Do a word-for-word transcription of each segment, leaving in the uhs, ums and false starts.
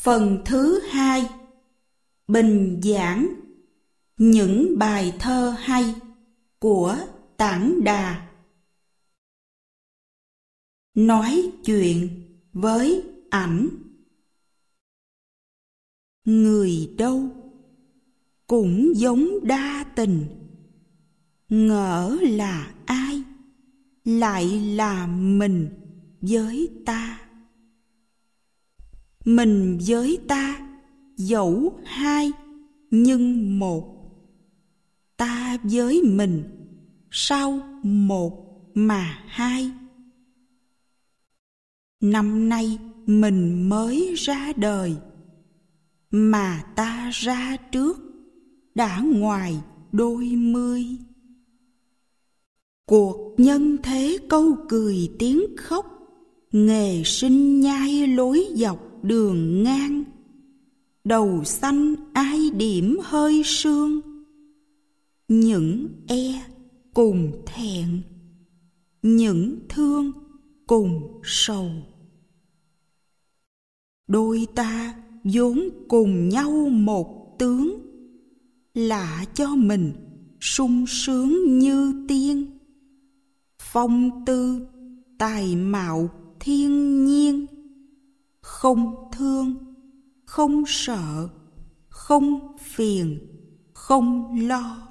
Phần thứ hai. Bình giảng những bài thơ hay của Tản Đà. Nói chuyện với ảnh. Người đâu cũng giống đa tình, ngỡ là ai lại là mình với ta. Mình với ta dẫu hai nhưng một, ta với mình sao một mà hai. Năm nay mình mới ra đời, mà ta ra trước đã ngoài đôi mươi. Cuộc nhân thế câu cười tiếng khóc, nghề sinh nhai lối dọc đường ngang. Đầu xanh ai điểm hơi sương, những e cùng thẹn, những thương cùng sầu. Đôi ta vốn cùng nhau một tướng, lạ cho mình sung sướng như tiên. Phong tư tài mạo thiên nhiên, không thương, không sợ, không phiền, không lo.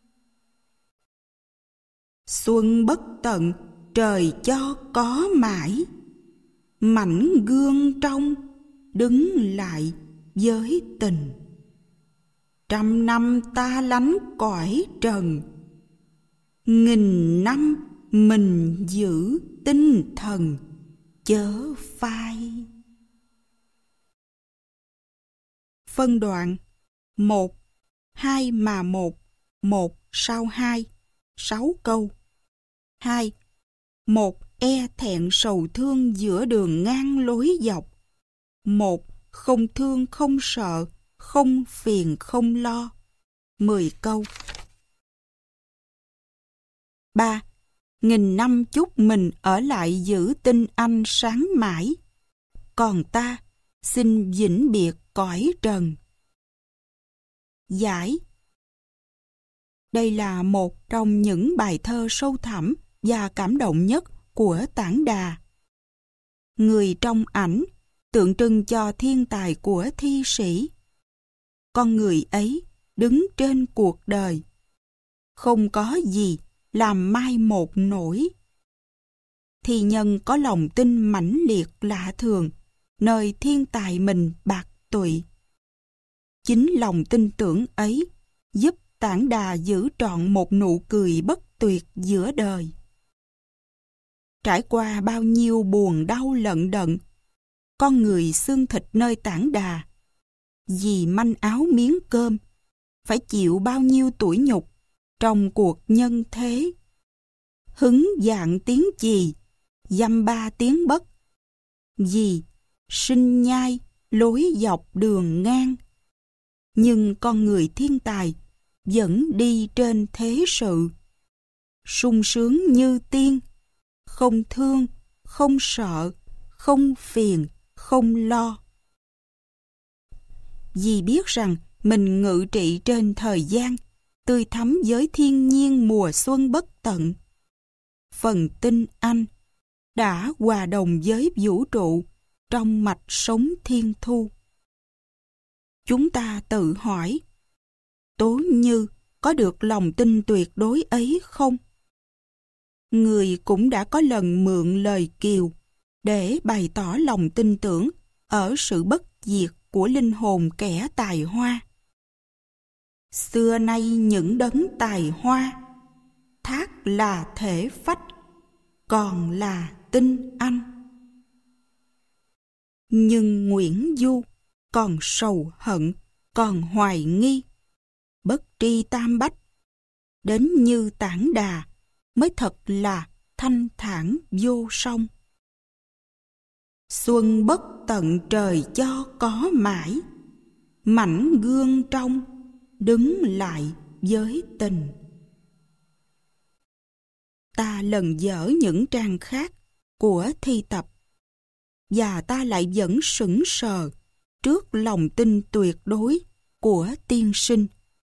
Xuân bất tận trời cho có mãi, mảnh gương trong đứng lại với tình. Trăm năm ta lánh cõi trần, nghìn năm mình giữ tinh thần chớ phai. Phân đoạn một, hai mà một, một sau hai, sáu câu. Hai, một e thẹn sầu thương giữa đường ngang lối dọc. Một không thương không sợ, không phiền không lo. Mười câu. Ba, nghìn năm chúc mình ở lại giữ tinh anh sáng mãi, còn ta xin vĩnh biệt cõi trần. Giải. Đây là một trong những bài thơ sâu thẳm và cảm động nhất của Tản Đà. Người trong ảnh tượng trưng cho thiên tài của thi sĩ. Con người ấy đứng trên cuộc đời, không có gì làm mai một nổi. Thi nhân có lòng tin mãnh liệt lạ thường, nơi thiên tài mình bạc tụy. Chính lòng tin tưởng ấy giúp Tản Đà giữ trọn một nụ cười bất tuyệt giữa đời. Trải qua bao nhiêu buồn đau lận đận, con người xương thịt nơi Tản Đà, vì manh áo miếng cơm, phải chịu bao nhiêu tủi nhục trong cuộc nhân thế. Hứng dạng tiếng chì, dăm ba tiếng bất, vì sinh nhai lối dọc đường ngang. Nhưng con người thiên tài vẫn đi trên thế sự, sung sướng như tiên, không thương, không sợ, không phiền, không lo. Vì biết rằng mình ngự trị trên thời gian, tươi thắm với thiên nhiên mùa xuân bất tận. Phần tinh anh đã hòa đồng với vũ trụ trong mạch sống thiên thu. Chúng ta tự hỏi, Tố Như có được lòng tin tuyệt đối ấy không? Người cũng đã có lần mượn lời Kiều để bày tỏ lòng tin tưởng ở sự bất diệt của linh hồn kẻ tài hoa. Xưa nay những đấng tài hoa, thác là thể phách, còn là tinh anh. Nhưng Nguyễn Du còn sầu hận, còn hoài nghi, bất tri tam bách. Đến như Tản Đà mới thật là thanh thản vô song. Xuân bất tận trời cho có mãi, mảnh gương trong đứng lại với tình. Ta lần dở những trang khác của thi tập, và ta lại vẫn sững sờ trước lòng tin tuyệt đối của tiên sinh.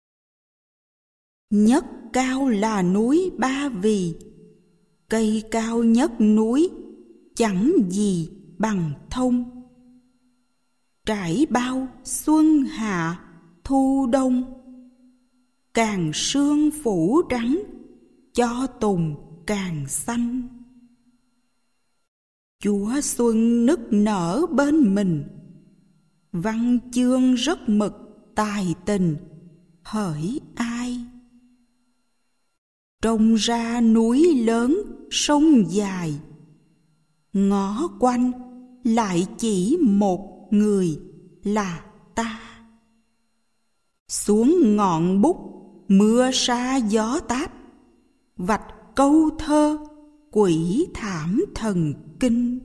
Nhất cao là núi Ba Vì, cây cao nhất núi chẳng gì bằng thông. Trải bao xuân hạ thu đông, càng sương phủ trắng cho tùng càng xanh. Chúa xuân nức nở bên mình, văn chương rất mực tài tình hỡi ai. Trông ra núi lớn sông dài, ngó quanh lại chỉ một người là ta. Xuống ngọn bút mưa sa gió táp, vạch câu thơ quỷ thảm thần kinh.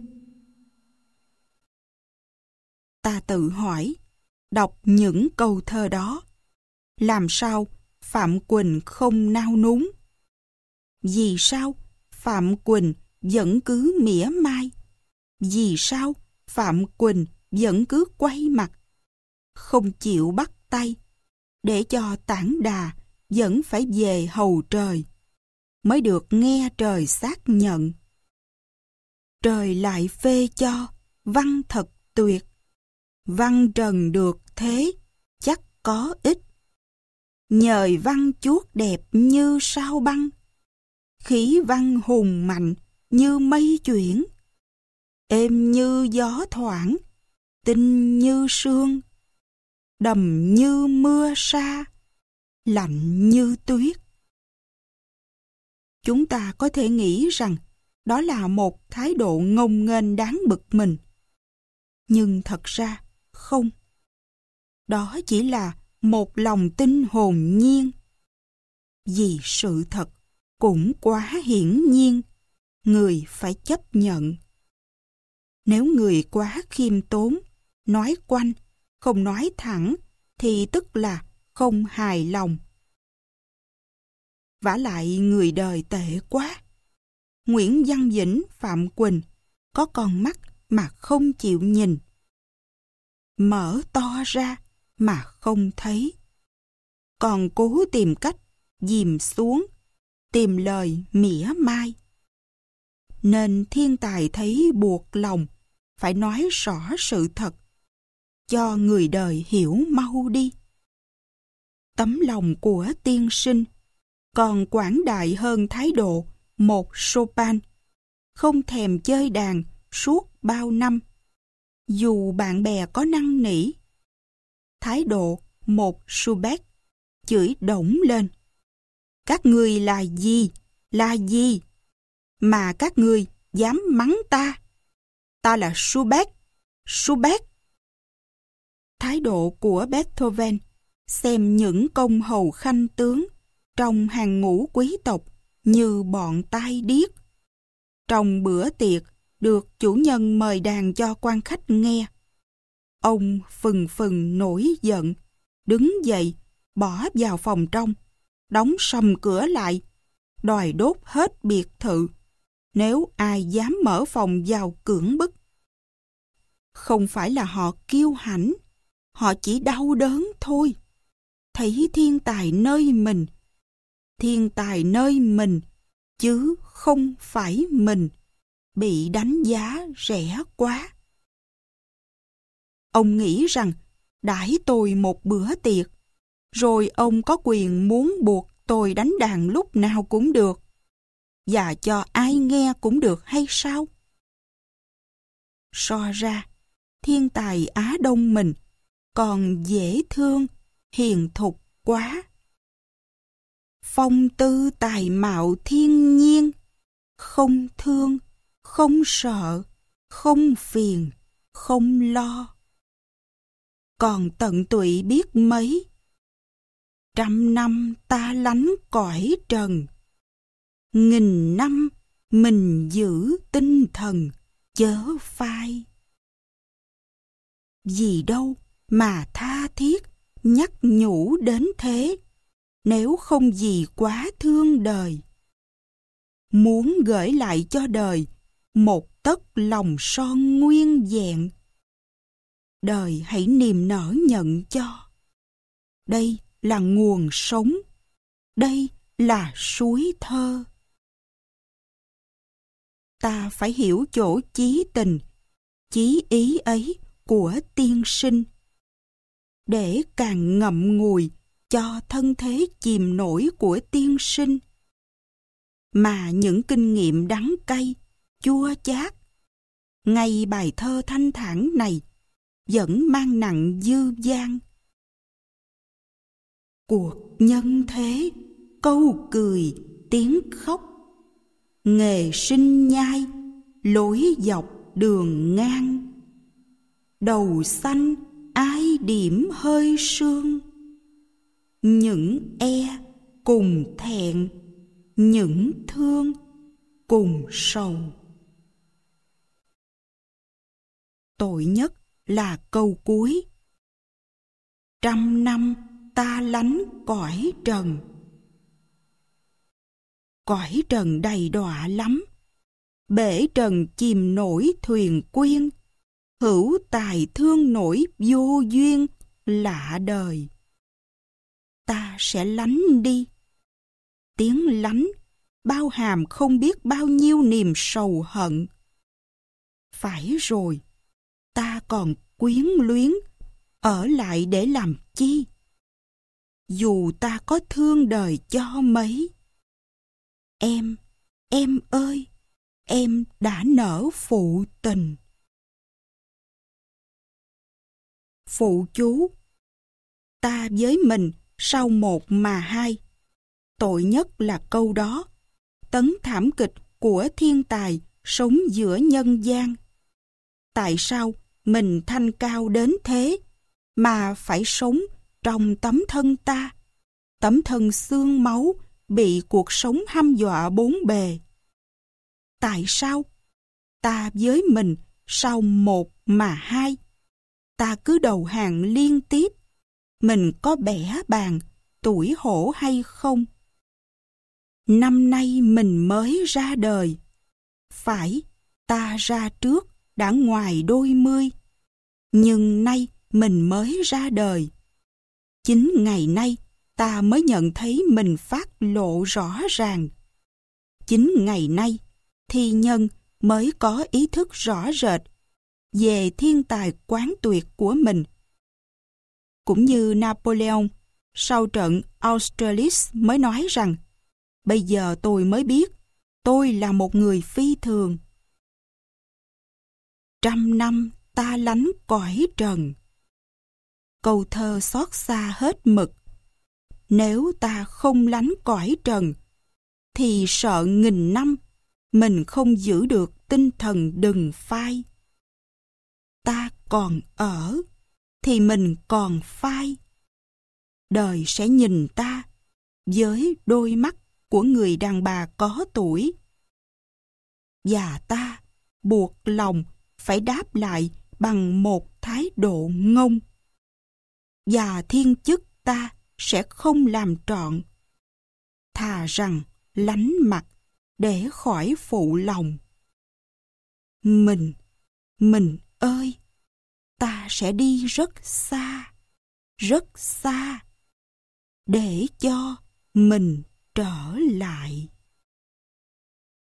Ta tự hỏi, đọc những câu thơ đó, làm sao Phạm Quỳnh không nao núng? Vì sao Phạm Quỳnh vẫn cứ mỉa mai? Vì sao Phạm Quỳnh vẫn cứ quay mặt, không chịu bắt tay, để cho Tản Đà vẫn phải về hầu trời, mới được nghe trời xác nhận. Trời lại phê cho văn thật tuyệt, văn trần được thế chắc có ích. Nhời văn chuốt đẹp như sao băng, khí văn hùng mạnh như mây chuyển, êm như gió thoảng, tinh như sương, đầm như mưa sa, lạnh như tuyết. Chúng ta có thể nghĩ rằng đó là một thái độ ngông nghênh đáng bực mình. Nhưng thật ra không. Đó chỉ là một lòng tin hồn nhiên. Vì sự thật cũng quá hiển nhiên, người phải chấp nhận. Nếu người quá khiêm tốn, nói quanh, không nói thẳng, thì tức là không hài lòng. Vả lại người đời tệ quá. Nguyễn Văn Vĩnh, Phạm Quỳnh có con mắt mà không chịu nhìn, mở to ra mà không thấy, còn cố tìm cách dìm xuống, tìm lời mỉa mai. Nên thiên tài thấy buộc lòng phải nói rõ sự thật, cho người đời hiểu mau đi. Tấm lòng của tiên sinh còn quảng đại hơn thái độ một Chopin, không thèm chơi đàn suốt bao năm, dù bạn bè có năn nỉ. Thái độ một Schubert chửi đổng lên: các ngươi là gì, là gì, mà các ngươi dám mắng ta? Ta là Schubert, Schubert. Thái độ của Beethoven xem những công hầu khanh tướng trong hàng ngũ quý tộc như bọn tai điếc. Trong bữa tiệc được chủ nhân mời đàn cho quan khách nghe, ông phừng phừng nổi giận, đứng dậy bỏ vào phòng trong, đóng sầm cửa lại, đòi đốt hết biệt thự nếu ai dám mở phòng vào cưỡng bức. Không phải là họ kiêu hãnh, họ chỉ đau đớn thôi. Thấy thiên tài nơi mình, thiên tài nơi mình, chứ không phải mình, bị đánh giá rẻ quá. Ông nghĩ rằng đãi tôi một bữa tiệc, rồi ông có quyền muốn buộc tôi đánh đàn lúc nào cũng được, và cho ai nghe cũng được hay sao? So ra, thiên tài Á Đông mình còn dễ thương, hiền thục quá. Phong tư tài mạo thiên nhiên, không thương, không sợ, không phiền, không lo. Còn tận tụy biết mấy, trăm năm ta lánh cõi trần, nghìn năm mình giữ tinh thần chớ phai. Vì đâu mà tha thiết nhắc nhủ đến thế, nếu không gì quá thương đời. Muốn gửi lại cho đời một tấc lòng son nguyên vẹn, đời hãy niềm nở nhận cho. Đây là nguồn sống, đây là suối thơ. Ta phải hiểu chỗ chí tình, chí ý ấy của tiên sinh, để càng ngậm ngùi cho thân thế chìm nổi của tiên sinh. Mà những kinh nghiệm đắng cay, chua chát, ngay bài thơ thanh thản này vẫn mang nặng dư dang. Cuộc nhân thế, câu cười, tiếng khóc, nghề sinh nhai, lối dọc đường ngang. Đầu xanh ai điểm hơi sương, những e cùng thẹn, những thương cùng sầu. Tội nhất là câu cuối. Trăm năm ta lánh cõi trần. Cõi trần đầy đọa lắm, bể trần chìm nổi thuyền quyên, hữu tài thương nổi vô duyên lạ đời. Ta sẽ lánh đi. Tiếng lánh bao hàm không biết bao nhiêu niềm sầu hận. Phải rồi, ta còn quyến luyến, ở lại để làm chi? Dù ta có thương đời cho mấy. Em, em ơi, em đã nỡ phụ tình. Phụ chú. Ta với mình sau một mà hai. Tội nhất là câu đó, tấn thảm kịch của thiên tài sống giữa nhân gian. Tại sao mình thanh cao đến thế mà phải sống trong tấm thân ta, tấm thân xương máu bị cuộc sống hăm dọa bốn bề? Tại sao ta với mình sau một mà hai, ta cứ đầu hàng liên tiếp? Mình có bẻ bàng tuổi hổ hay không? Năm nay mình mới ra đời, phải, ta ra trước đã ngoài đôi mươi, nhưng nay mình mới ra đời. Chính ngày nay ta mới nhận thấy mình phát lộ rõ ràng. Chính ngày nay thi nhân mới có ý thức rõ rệt về thiên tài quán tuyệt của mình. Cũng như Napoleon sau trận Austerlitz mới nói rằng: bây giờ tôi mới biết tôi là một người phi thường. Trăm năm ta lánh cõi trần. Câu thơ xót xa hết mực. Nếu ta không lánh cõi trần, thì sợ nghìn năm mình không giữ được tinh thần đừng phai. Ta còn ở, thì mình còn phai. Đời sẽ nhìn ta với đôi mắt của người đàn bà có tuổi. Và ta buộc lòng phải đáp lại bằng một thái độ ngông. Và thiên chức ta sẽ không làm trọn. Thà rằng lánh mặt để khỏi phụ lòng. Mình, mình ơi, ta sẽ đi rất xa, rất xa, để cho mình trở lại.